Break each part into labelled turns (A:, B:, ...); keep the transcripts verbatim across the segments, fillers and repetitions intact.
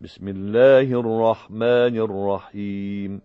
A: بسم الله الرحمن الرحيم.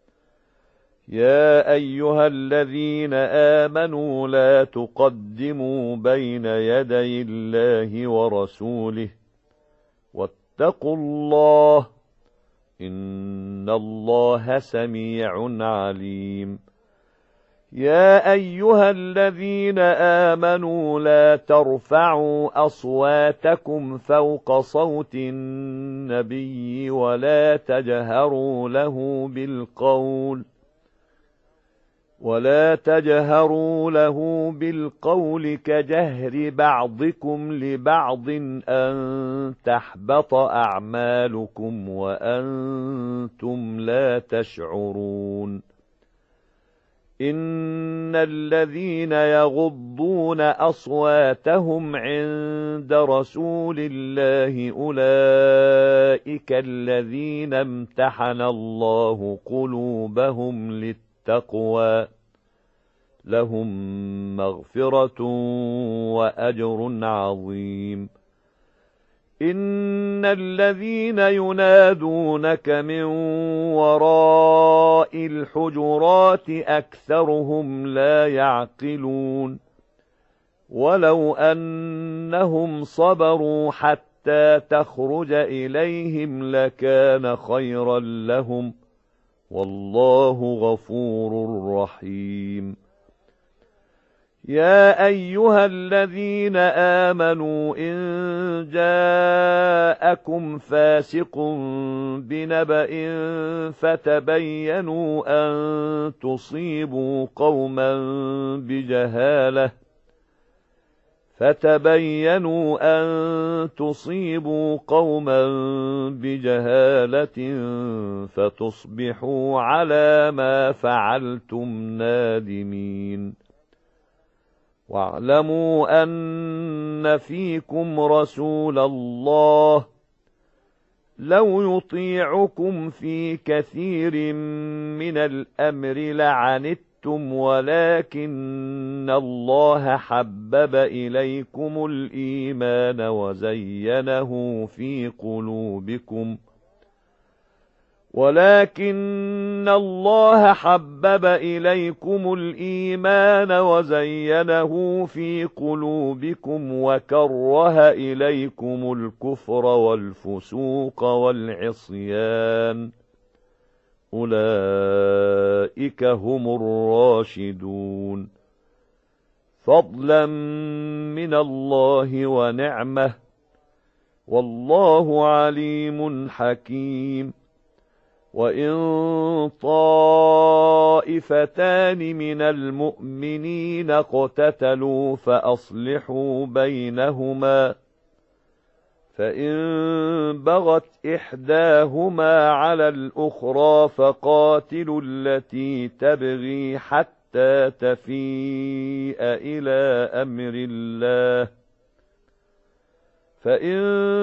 A: يا أيها الذين آمنوا لا تقدموا بين يدي الله ورسوله واتقوا الله إن الله سميع عليم. يا أيها الذين آمنوا لا ترفعوا أصواتكم فوق صوت النبي ولا تجهروا له بالقول ولا تجهروا له بالقول كجهر بعضكم لبعض أن تحبط أعمالكم وأنتم لا تشعرون. إن الذين يغضون أصواتهم عند رسول الله أولئك الذين امتحن الله قلوبهم للتقوى لهم مغفرة وأجر عظيم. إن الذين ينادونك من وراء الحجرات أكثرهم لا يعقلون. ولو أنهم صبروا حتى تخرج إليهم لكان خيرا لهم والله غفور رحيم. يا أيها الذين آمنوا إن جاءكم فاسق بنبأ فتبينوا أن تصيبوا قوما بجهالة فتبينوا أن تصيبوا قوما بجهالة فتصبحوا على ما فعلتم نادمين. واعلموا أن فيكم رسول الله لو يطيعكم في كثير من الأمر لعنتم ولكن الله حبب إليكم الإيمان وزينه في قلوبكم ولكن الله حبب إليكم الإيمان وزينه في قلوبكم وكره إليكم الكفر والفسوق والعصيان أولئك هم الراشدون فضلا من الله ونعمة والله عليم حكيم. وإن طائفتان من المؤمنين اقتتلوا فأصلحوا بينهما فإن بغت إحداهما على الأخرى فقاتلوا التي تبغي حتى تفيء إلى أمر الله فإن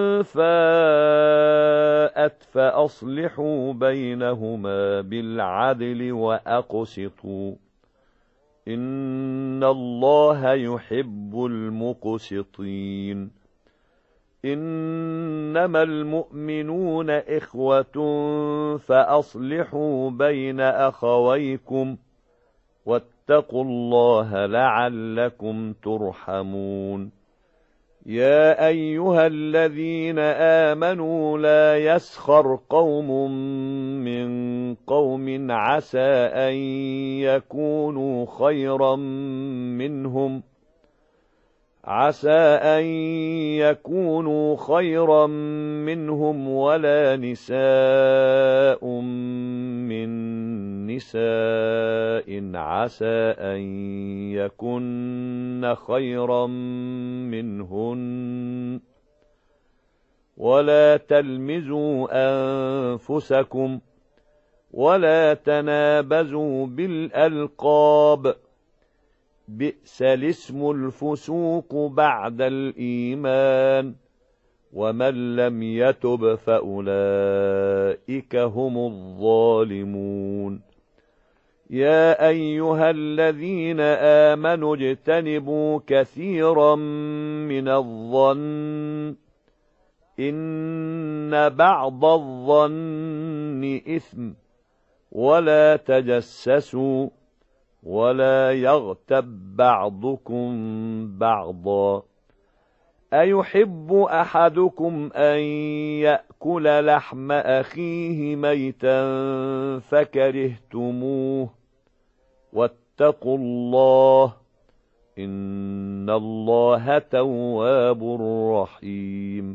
A: فاءت فأصلحوا بينهما بالعدل وأقسطوا إن الله يحب المقسطين. إنما المؤمنون إخوة فأصلحوا بين أخويكم واتقوا الله لعلكم ترحمون. يا أيها الذين آمنوا لا يسخر قوم من قوم عسى أن يكونوا خيرا منهم عسى أن يكونوا خيرا منهم ولا نساء من نساء عسى أن يكن خيرا منهن ولا تلمزوا أنفسكم ولا تنابزوا بالألقاب بئس الاسم الفسوق بعد الإيمان ومن لم يتب فأولئك هم الظالمون. يا أيها الذين آمنوا اجتنبوا كثيرا من الظن إن بعض الظن إثم ولا تجسسوا ولا يغتب بعضكم بعضا أيحب أحدكم أن يأكل لحم أخيه ميتا فكرهتموه واتقوا الله إن الله تواب رحيم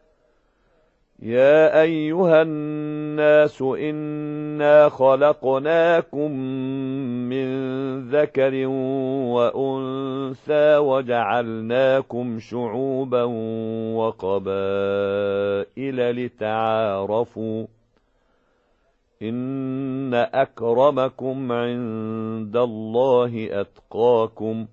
A: يا أيها الناس إنا خلقناكم من ذكر وأنثى وجعلناكم شعوبا وقبائل لتعارفوا إن أكرمكم عند الله أتقاكم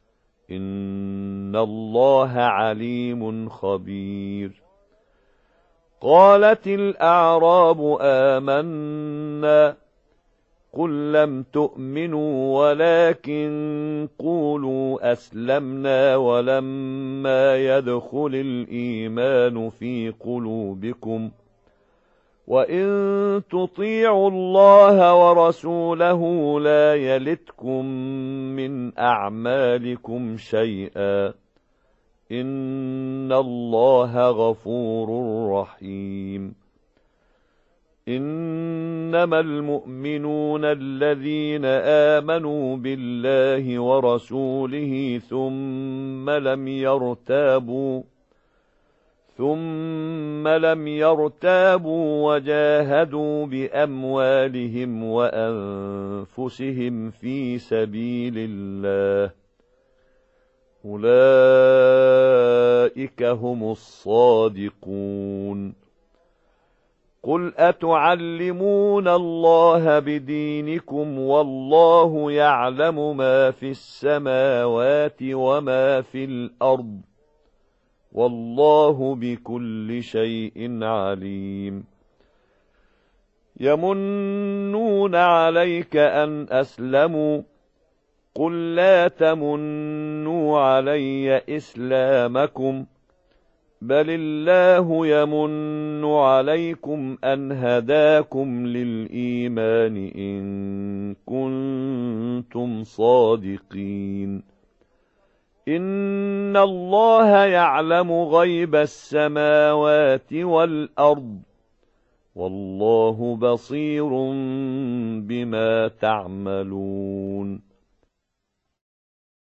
A: إن الله عليم خبير قالت الأعراب آمنا قل لم تؤمنوا ولكن قولوا أسلمنا ولما يدخل الإيمان في قلوبكم وإن تطيعوا الله ورسوله لا يلتكم من أعمالكم شيئا إن الله غفور رحيم إنما المؤمنون الذين آمنوا بالله ورسوله ثم لم يرتابوا ثم لم يرتابوا وجاهدوا بأموالهم وأنفسهم في سبيل الله أولئك هم الصادقون قل أتعلمون الله بدينكم والله يعلم ما في السماوات وما في الأرض والله بكل شيء عليم يمنون عليك أن أسلموا قل لا تمنوا علي إسلامكم بل الله يمن عليكم أن هداكم للإيمان إن كنتم صادقين إن الله يعلم غيب السماوات والأرض والله بصير بما تعملون